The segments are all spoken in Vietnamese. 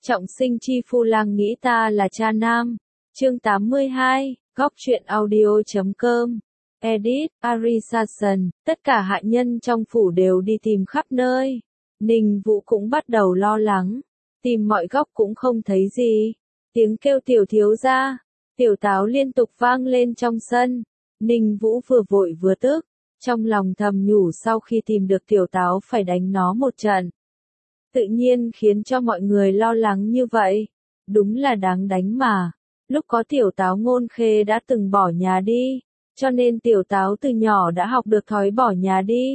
Trọng sinh chi phu lang nghĩ ta là cha nam. Chương 82, góc truyện audio.com. Edit, Arisason, tất cả hạ nhân trong phủ đều đi tìm khắp nơi. Ninh Vũ cũng bắt đầu lo lắng. Tìm mọi góc cũng không thấy gì. Tiếng kêu tiểu thiếu gia, tiểu táo liên tục vang lên trong sân. Ninh Vũ vừa vội vừa tức. Trong lòng thầm nhủ sau khi tìm được tiểu táo phải đánh nó một trận. Tự nhiên khiến cho mọi người lo lắng như vậy. Đúng là đáng đánh mà. Lúc có tiểu táo Ngôn Khê đã từng bỏ nhà đi. Cho nên tiểu táo từ nhỏ đã học được thói bỏ nhà đi.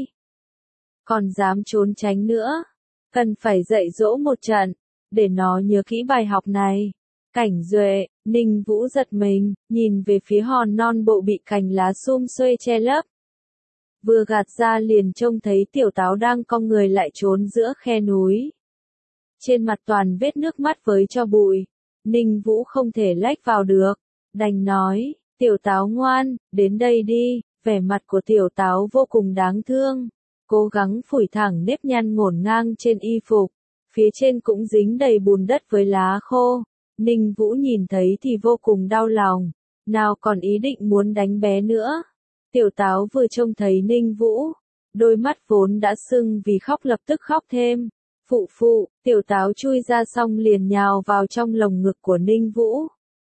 Còn dám trốn tránh nữa. Cần phải dạy dỗ một trận. Để nó nhớ kỹ bài học này. Cảnh Duệ, Ninh Vũ giật mình, nhìn về phía hòn non bộ bị cành lá sum xuê che lấp. Vừa gạt ra liền trông thấy tiểu táo đang cong người lại trốn giữa khe núi. Trên mặt toàn vết nước mắt với cho bụi. Ninh Vũ không thể lách vào được. Đành nói, tiểu táo ngoan, đến đây đi. Vẻ mặt của tiểu táo vô cùng đáng thương. Cố gắng phủi thẳng nếp nhăn ngổn ngang trên y phục. Phía trên cũng dính đầy bùn đất với lá khô. Ninh Vũ nhìn thấy thì vô cùng đau lòng. Nào còn ý định muốn đánh bé nữa. Tiểu táo vừa trông thấy Ninh Vũ. Đôi mắt vốn đã sưng vì khóc lập tức khóc thêm. Phụ phụ, tiểu táo chui ra xong liền nhào vào trong lồng ngực của Ninh Vũ.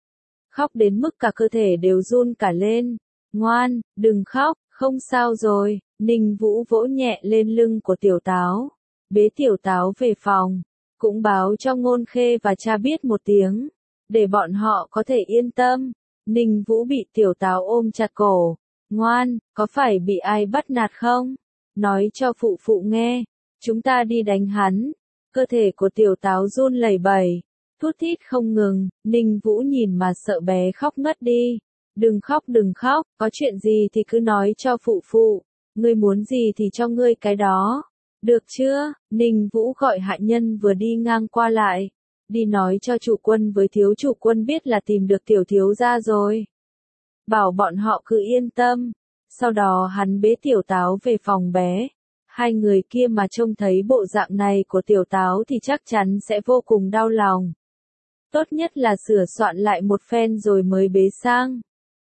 Khóc đến mức cả cơ thể đều run cả lên. Ngoan, đừng khóc, không sao rồi. Ninh Vũ vỗ nhẹ lên lưng của tiểu táo. Bế tiểu táo về phòng. Cũng báo cho Ngôn Khê và cha biết một tiếng. Để bọn họ có thể yên tâm. Ninh Vũ bị tiểu táo ôm chặt cổ. Ngoan, có phải bị ai bắt nạt không? Nói cho phụ phụ nghe. Chúng ta đi đánh hắn. Cơ thể của tiểu táo run lẩy bẩy. Thút thít không ngừng. Ninh Vũ nhìn mà sợ bé khóc ngất đi. Đừng khóc, có chuyện gì thì cứ nói cho phụ phụ. Ngươi muốn gì thì cho ngươi cái đó. Được chưa? Ninh Vũ gọi hạ nhân vừa đi ngang qua lại. Đi nói cho chủ quân với thiếu chủ quân biết là tìm được tiểu thiếu gia rồi. Bảo bọn họ cứ yên tâm. Sau đó hắn bế tiểu táo về phòng bé. Hai người kia mà trông thấy bộ dạng này của tiểu táo thì chắc chắn sẽ vô cùng đau lòng. Tốt nhất là sửa soạn lại một phen rồi mới bế sang.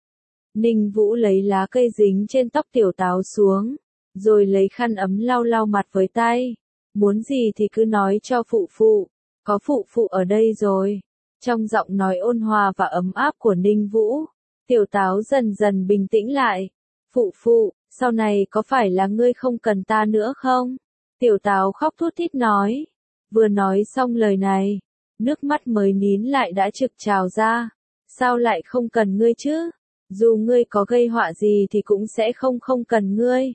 Ninh Vũ lấy lá cây dính trên tóc tiểu táo xuống. Rồi lấy khăn ấm lau lau mặt với tay. Muốn gì thì cứ nói cho phụ phụ. Có phụ phụ ở đây rồi. Trong giọng nói ôn hòa và ấm áp của Ninh Vũ. Tiểu táo dần dần bình tĩnh lại. Phụ phụ, sau này có phải là ngươi không cần ta nữa không? Tiểu táo khóc thút thít nói. Vừa nói xong lời này. Nước mắt mới nín lại đã trực trào ra. Sao lại không cần ngươi chứ? Dù ngươi có gây họa gì thì cũng sẽ không cần ngươi.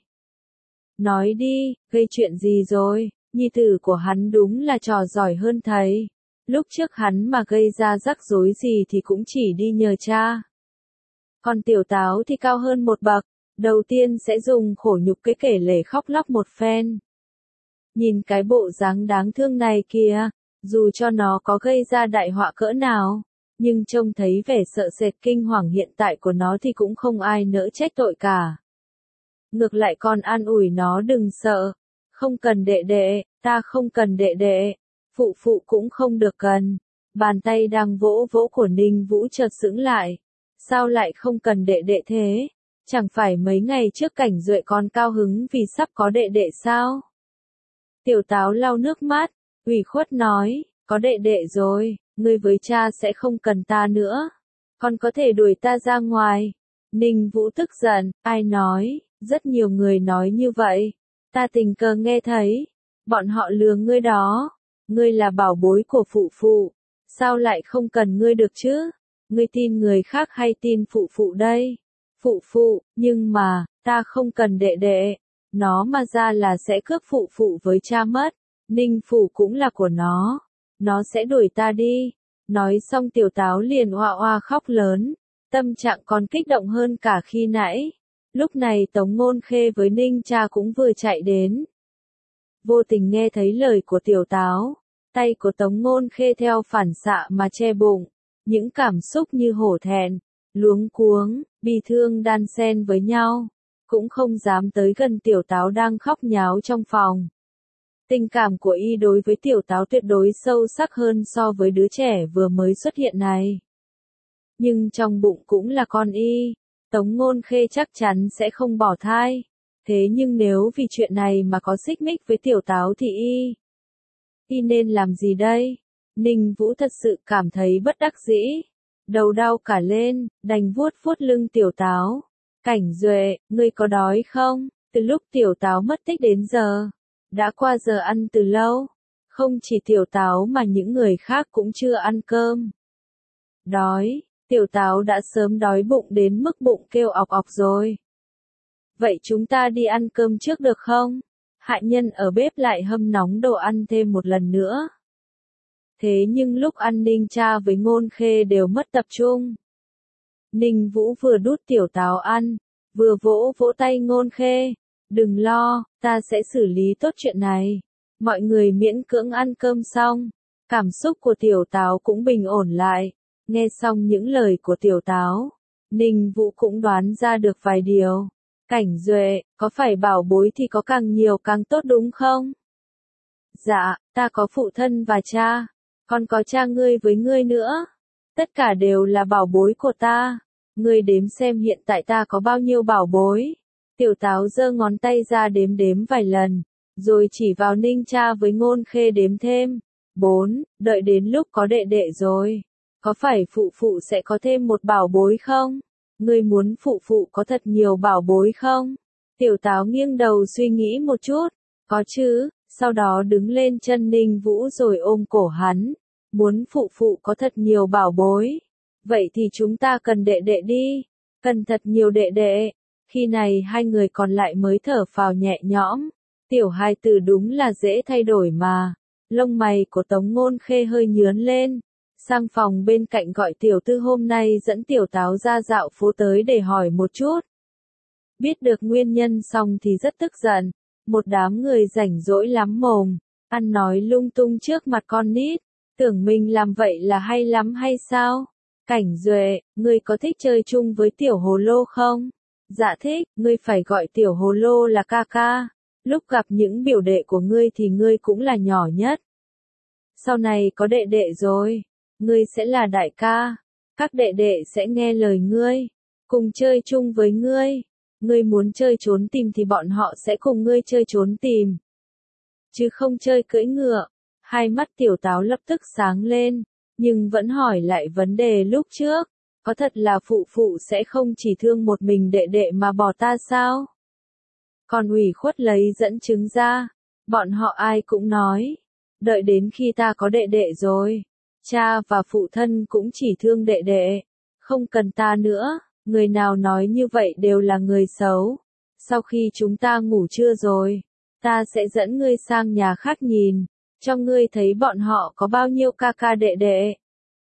Nói đi, gây chuyện gì rồi? Nhi tử của hắn đúng là trò giỏi hơn thầy. Lúc trước hắn mà gây ra rắc rối gì thì cũng chỉ đi nhờ cha. Còn tiểu táo thì cao hơn một bậc. Đầu tiên sẽ dùng khổ nhục cái kể lể khóc lóc một phen. Nhìn cái bộ dáng đáng thương này kìa. Dù cho nó có gây ra đại họa cỡ nào. Nhưng trông thấy vẻ sợ sệt kinh hoàng hiện tại của nó thì cũng không ai nỡ trách tội cả. Ngược lại còn an ủi nó đừng sợ. Không cần đệ đệ, ta không cần đệ đệ. Phụ phụ cũng không được cần. Bàn tay đang vỗ vỗ của Ninh Vũ chợt sững lại. Sao lại không cần đệ đệ thế? Chẳng phải mấy ngày trước Cảnh Duệ còn cao hứng vì sắp có đệ đệ sao? Tiểu táo lau nước mắt, ủy khuất nói, có đệ đệ rồi, ngươi với cha sẽ không cần ta nữa. Con có thể đuổi ta ra ngoài. Ninh Vũ tức giận, ai nói, rất nhiều người nói như vậy. Ta tình cờ nghe thấy, bọn họ lừa ngươi đó. Ngươi là bảo bối của phụ phụ, sao lại không cần ngươi được chứ? Ngươi tin người khác hay tin phụ phụ đây? Phụ phụ, nhưng mà, ta không cần đệ đệ. Nó mà ra là sẽ cướp phụ phụ với cha mất. Ninh phủ cũng là của nó. Nó sẽ đuổi ta đi. Nói xong tiểu táo liền oa oa khóc lớn. Tâm trạng còn kích động hơn cả khi nãy. Lúc này Tống Ngôn Khê với Ninh cha cũng vừa chạy đến. Vô tình nghe thấy lời của tiểu táo. Tay của Tống Ngôn Khê theo phản xạ mà che bụng. Những cảm xúc như hổ thẹn, luống cuống, bi thương đan xen với nhau. Cũng không dám tới gần tiểu táo đang khóc nháo trong phòng. Tình cảm của y đối với tiểu táo tuyệt đối sâu sắc hơn so với đứa trẻ vừa mới xuất hiện này. Nhưng trong bụng cũng là con y, Tống Ngôn Khê chắc chắn sẽ không bỏ thai. Thế nhưng nếu vì chuyện này mà có xích mích với tiểu táo thì y nên làm gì đây? Ninh Vũ thật sự cảm thấy bất đắc dĩ, đầu đau cả lên, đành vuốt vuốt lưng tiểu táo. Cảnh Duệ, ngươi có đói không? Từ lúc tiểu táo mất tích đến giờ, đã qua giờ ăn từ lâu. Không chỉ tiểu táo mà những người khác cũng chưa ăn cơm. Đói, tiểu táo đã sớm đói bụng đến mức bụng kêu ọc ọc rồi. Vậy chúng ta đi ăn cơm trước được không? Hạ nhân ở bếp lại hâm nóng đồ ăn thêm một lần nữa. Thế nhưng lúc ăn Ninh Cha với Ngôn Khê đều mất tập trung. Ninh Vũ vừa đút tiểu táo ăn, vừa vỗ vỗ tay Ngôn Khê. Đừng lo, ta sẽ xử lý tốt chuyện này. Mọi người miễn cưỡng ăn cơm xong. Cảm xúc của tiểu táo cũng bình ổn lại. Nghe xong những lời của tiểu táo, Ninh Vũ cũng đoán ra được vài điều. Cảnh Duệ, có phải bảo bối thì có càng nhiều càng tốt đúng không? Dạ, ta có phụ thân và cha, còn có cha ngươi với ngươi nữa. Tất cả đều là bảo bối của ta. Ngươi đếm xem hiện tại ta có bao nhiêu bảo bối. Tiểu táo giơ ngón tay ra đếm đếm vài lần, rồi chỉ vào Ninh Cha với Ngôn Khê đếm thêm. 4, đợi đến lúc có đệ đệ rồi. Có phải phụ phụ sẽ có thêm một bảo bối không? Ngươi muốn phụ phụ có thật nhiều bảo bối không? Tiểu táo nghiêng đầu suy nghĩ một chút. Có chứ, sau đó đứng lên chân Ninh Vũ rồi ôm cổ hắn. Muốn phụ phụ có thật nhiều bảo bối. Vậy thì chúng ta cần đệ đệ đi. Cần thật nhiều đệ đệ. Khi này hai người còn lại mới thở phào nhẹ nhõm. Tiểu hài tử đúng là dễ thay đổi mà. Lông mày của Tống Ngôn Khê hơi nhướn lên. Sang phòng bên cạnh gọi tiểu tư hôm nay dẫn tiểu táo ra dạo phố tới để hỏi một chút. Biết được nguyên nhân xong thì rất tức giận. Một đám người rảnh rỗi lắm mồm, ăn nói lung tung trước mặt con nít. Tưởng mình làm vậy là hay lắm hay sao? Cảnh Duệ, ngươi có thích chơi chung với tiểu hồ lô không? Dạ thích, ngươi phải gọi tiểu hồ lô là ca ca. Lúc gặp những biểu đệ của ngươi thì ngươi cũng là nhỏ nhất. Sau này có đệ đệ rồi, ngươi sẽ là đại ca. Các đệ đệ sẽ nghe lời ngươi, cùng chơi chung với ngươi. Ngươi muốn chơi trốn tìm thì bọn họ sẽ cùng ngươi chơi trốn tìm. Chứ không chơi cưỡi ngựa. Hai mắt tiểu táo lập tức sáng lên, nhưng vẫn hỏi lại vấn đề lúc trước. Có thật là phụ phụ sẽ không chỉ thương một mình đệ đệ mà bỏ ta sao? Còn ủy khuất lấy dẫn chứng ra. Bọn họ ai cũng nói. Đợi đến khi ta có đệ đệ rồi. Cha và phụ thân cũng chỉ thương đệ đệ. Không cần ta nữa. Người nào nói như vậy đều là người xấu. Sau khi chúng ta ngủ trưa rồi, ta sẽ dẫn ngươi sang nhà khác nhìn, cho ngươi thấy bọn họ có bao nhiêu ca ca đệ đệ.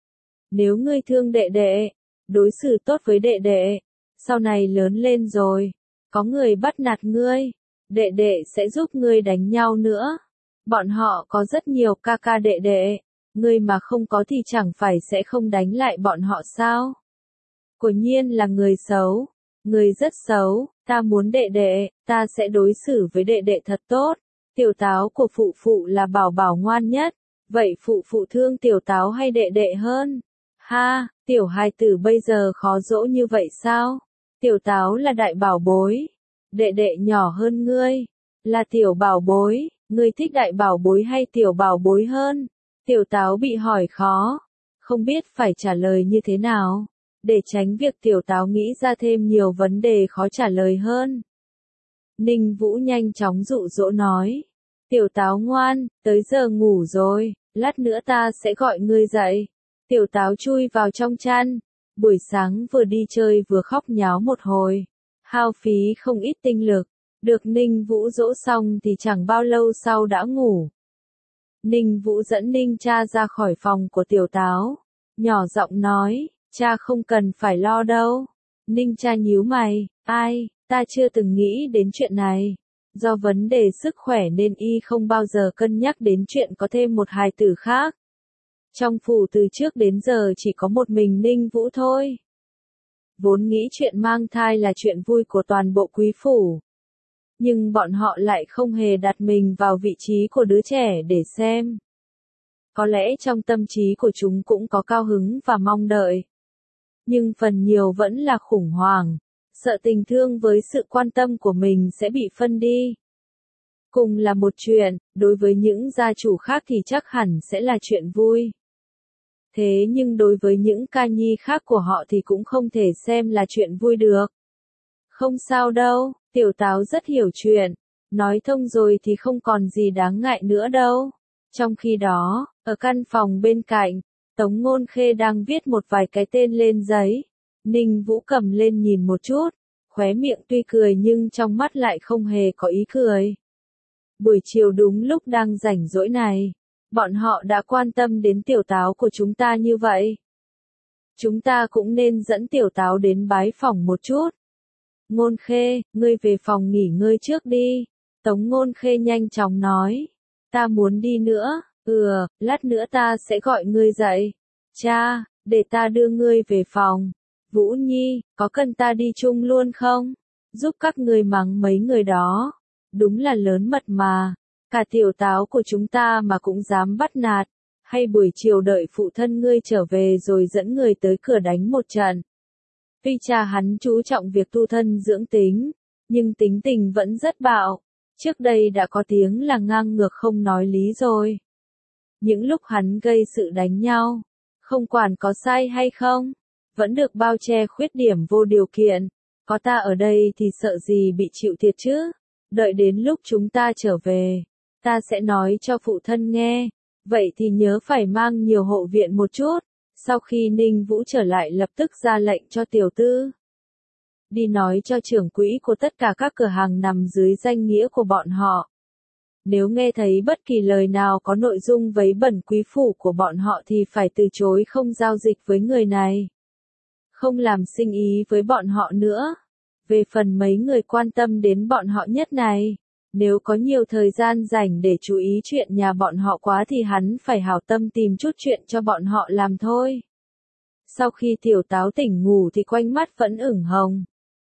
Nếu ngươi thương đệ đệ, đối xử tốt với đệ đệ, sau này lớn lên rồi, có người bắt nạt ngươi, đệ đệ sẽ giúp ngươi đánh nhau nữa. Bọn họ có rất nhiều ca ca đệ đệ, ngươi mà không có thì chẳng phải sẽ không đánh lại bọn họ sao? Quả nhiên là người xấu, người rất xấu, ta muốn đệ đệ, ta sẽ đối xử với đệ đệ thật tốt. Tiểu táo của phụ phụ là bảo bảo ngoan nhất, vậy phụ phụ thương tiểu táo hay đệ đệ hơn? Ha, tiểu hài tử bây giờ khó dỗ như vậy sao? Tiểu táo là đại bảo bối, đệ đệ nhỏ hơn ngươi, là tiểu bảo bối, ngươi thích đại bảo bối hay tiểu bảo bối hơn? Tiểu táo bị hỏi khó, không biết phải trả lời như thế nào. Để tránh việc tiểu táo nghĩ ra thêm nhiều vấn đề khó trả lời hơn. Ninh Vũ nhanh chóng dụ dỗ nói. Tiểu táo ngoan, tới giờ ngủ rồi, lát nữa ta sẽ gọi ngươi dậy. Tiểu táo chui vào trong chăn. Buổi sáng vừa đi chơi vừa khóc nháo một hồi. Hao phí không ít tinh lực. Được Ninh Vũ dỗ xong thì chẳng bao lâu sau đã ngủ. Ninh Vũ dẫn Ninh Cha ra khỏi phòng của tiểu táo. Nhỏ giọng nói. Cha không cần phải lo đâu. Ninh Cha nhíu mày, ai, ta chưa từng nghĩ đến chuyện này. Do vấn đề sức khỏe nên y không bao giờ cân nhắc đến chuyện có thêm một hài tử khác. Trong phủ từ trước đến giờ chỉ có một mình Ninh Vũ thôi. Vốn nghĩ chuyện mang thai là chuyện vui của toàn bộ quý phủ. Nhưng bọn họ lại không hề đặt mình vào vị trí của đứa trẻ để xem. Có lẽ trong tâm trí của chúng cũng có cao hứng và mong đợi. Nhưng phần nhiều vẫn là khủng hoảng, sợ tình thương với sự quan tâm của mình sẽ bị phân đi. Cùng là một chuyện, đối với những gia chủ khác thì chắc hẳn sẽ là chuyện vui. Thế nhưng đối với những ca nhi khác của họ thì cũng không thể xem là chuyện vui được. Không sao đâu, Tiểu Táo rất hiểu chuyện, nói thông rồi thì không còn gì đáng ngại nữa đâu. Trong khi đó, ở căn phòng bên cạnh, Tống Ngôn Khê đang viết một vài cái tên lên giấy. Ninh Vũ cầm lên nhìn một chút, khóe miệng tuy cười nhưng trong mắt lại không hề có ý cười. Buổi chiều đúng lúc đang rảnh rỗi này, bọn họ đã quan tâm đến Tiểu Táo của chúng ta như vậy. Chúng ta cũng nên dẫn Tiểu Táo đến bái phỏng một chút. Ngôn Khê, ngươi về phòng nghỉ ngơi trước đi. Tống Ngôn Khê nhanh chóng nói. Ta muốn đi nữa, lát nữa ta sẽ gọi ngươi dậy. Cha, để ta đưa ngươi về phòng. Vũ Nhi, có cần ta đi chung luôn không? Giúp các ngươi mắng mấy người đó. Đúng là lớn mật mà. Cả Tiểu Táo của chúng ta mà cũng dám bắt nạt. Hay buổi chiều đợi phụ thân ngươi trở về rồi dẫn người tới cửa đánh một trận. Tuy cha hắn chú trọng việc tu thân dưỡng tính, nhưng tính tình vẫn rất bạo. Trước đây đã có tiếng là ngang ngược không nói lý rồi. Những lúc hắn gây sự đánh nhau, không quản có sai hay không, vẫn được bao che khuyết điểm vô điều kiện. Có ta ở đây thì sợ gì bị chịu thiệt chứ? Đợi đến lúc chúng ta trở về, ta sẽ nói cho phụ thân nghe. Vậy thì nhớ phải mang nhiều hộ viện một chút. Sau khi Ninh Vũ trở lại lập tức ra lệnh cho Tiểu Tư. Đi nói cho trưởng quỹ của tất cả các cửa hàng nằm dưới danh nghĩa của bọn họ. Nếu nghe thấy bất kỳ lời nào có nội dung vấy bẩn quý phủ của bọn họ thì phải từ chối không giao dịch với người này. Không làm sinh ý với bọn họ nữa. Về phần mấy người quan tâm đến bọn họ nhất này, nếu có nhiều thời gian rảnh để chú ý chuyện nhà bọn họ quá thì hắn phải hảo tâm tìm chút chuyện cho bọn họ làm thôi. Sau khi Tiểu Táo tỉnh ngủ thì quanh mắt vẫn ửng hồng.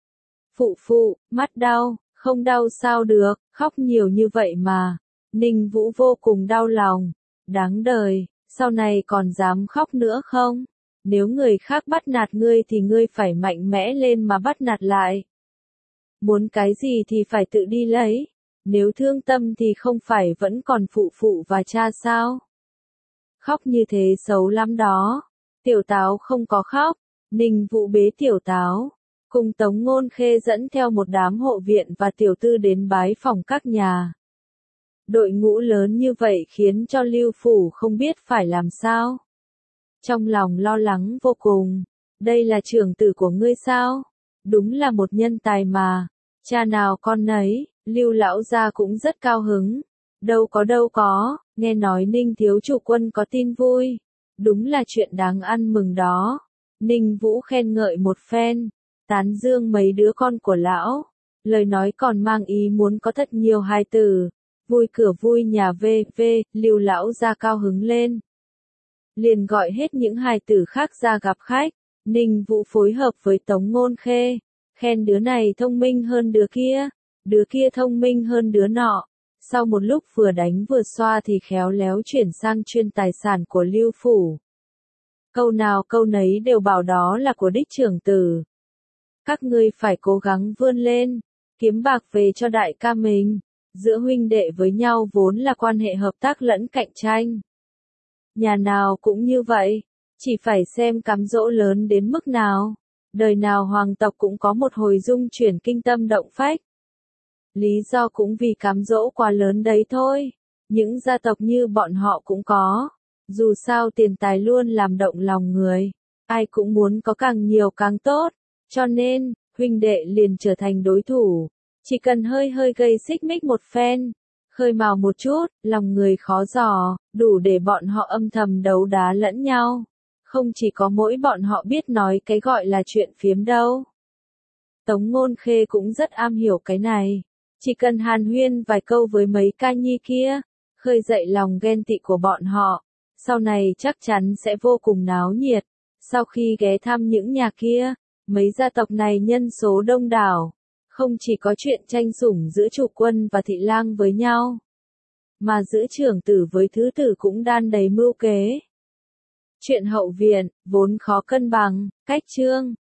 Phụ, mắt đau, không đau sao được, khóc nhiều như vậy mà. Ninh Vũ vô cùng đau lòng. Đáng đời, sau này còn dám khóc nữa không? Nếu người khác bắt nạt ngươi thì ngươi phải mạnh mẽ lên mà bắt nạt lại. Muốn cái gì thì phải tự đi lấy. Nếu thương tâm thì không phải vẫn còn phụ và cha sao? Khóc như thế xấu lắm đó. Tiểu Táo không có khóc. Ninh Vũ bế Tiểu Táo, cùng Tống Ngôn Khê dẫn theo một đám hộ viện và Tiểu Tư đến bái phỏng các nhà. Đội ngũ lớn như vậy khiến cho Lưu Phủ không biết phải làm sao. Trong lòng lo lắng vô cùng. Đây là trưởng tử của ngươi sao? Đúng là một nhân tài mà. Cha nào con nấy. Lưu lão gia cũng rất cao hứng. Đâu có, nghe nói Ninh thiếu chủ quân có tin vui. Đúng là chuyện đáng ăn mừng đó. Ninh Vũ khen ngợi một phen, tán dương mấy đứa con của lão. Lời nói còn mang ý muốn có thật nhiều hài tử. Vui cửa vui nhà Lưu lão gia cao hứng lên. Liền gọi hết những hài tử khác ra gặp khách. Ninh Vũ phối hợp với Tống Ngôn Khê, khen đứa này thông minh hơn đứa kia thông minh hơn đứa nọ. Sau một lúc vừa đánh vừa xoa thì khéo léo chuyển sang chuyên tài sản của Lưu Phủ. Câu nào câu nấy đều bảo đó là của đích trưởng tử. Các ngươi phải cố gắng vươn lên, kiếm bạc về cho đại ca mình. Giữa huynh đệ với nhau vốn là quan hệ hợp tác lẫn cạnh tranh. Nhà nào cũng như vậy, chỉ phải xem cám dỗ lớn đến mức nào. Đời nào hoàng tộc cũng có một hồi dung chuyển kinh tâm động phách. Lý do cũng vì cám dỗ quá lớn đấy thôi. Những gia tộc như bọn họ cũng có. Dù sao tiền tài luôn làm động lòng người. Ai cũng muốn có càng nhiều càng tốt. Cho nên, huynh đệ liền trở thành đối thủ. Chỉ cần hơi gây xích mích một phen, khơi mào một chút, lòng người khó dò, đủ để bọn họ âm thầm đấu đá lẫn nhau. Không chỉ có mỗi bọn họ biết nói cái gọi là chuyện phiếm đâu. Tống Ngôn Khê cũng rất am hiểu cái này. Chỉ cần hàn huyên vài câu với mấy ca nhi kia, khơi dậy lòng ghen tị của bọn họ, sau này chắc chắn sẽ vô cùng náo nhiệt. Sau khi ghé thăm những nhà kia, mấy gia tộc này nhân số đông đảo, Không chỉ có chuyện tranh sủng giữa chủ quân và thị lang với nhau, mà giữa trưởng tử với thứ tử cũng đan đầy mưu kế. Chuyện hậu viện, vốn khó cân bằng, cách chương.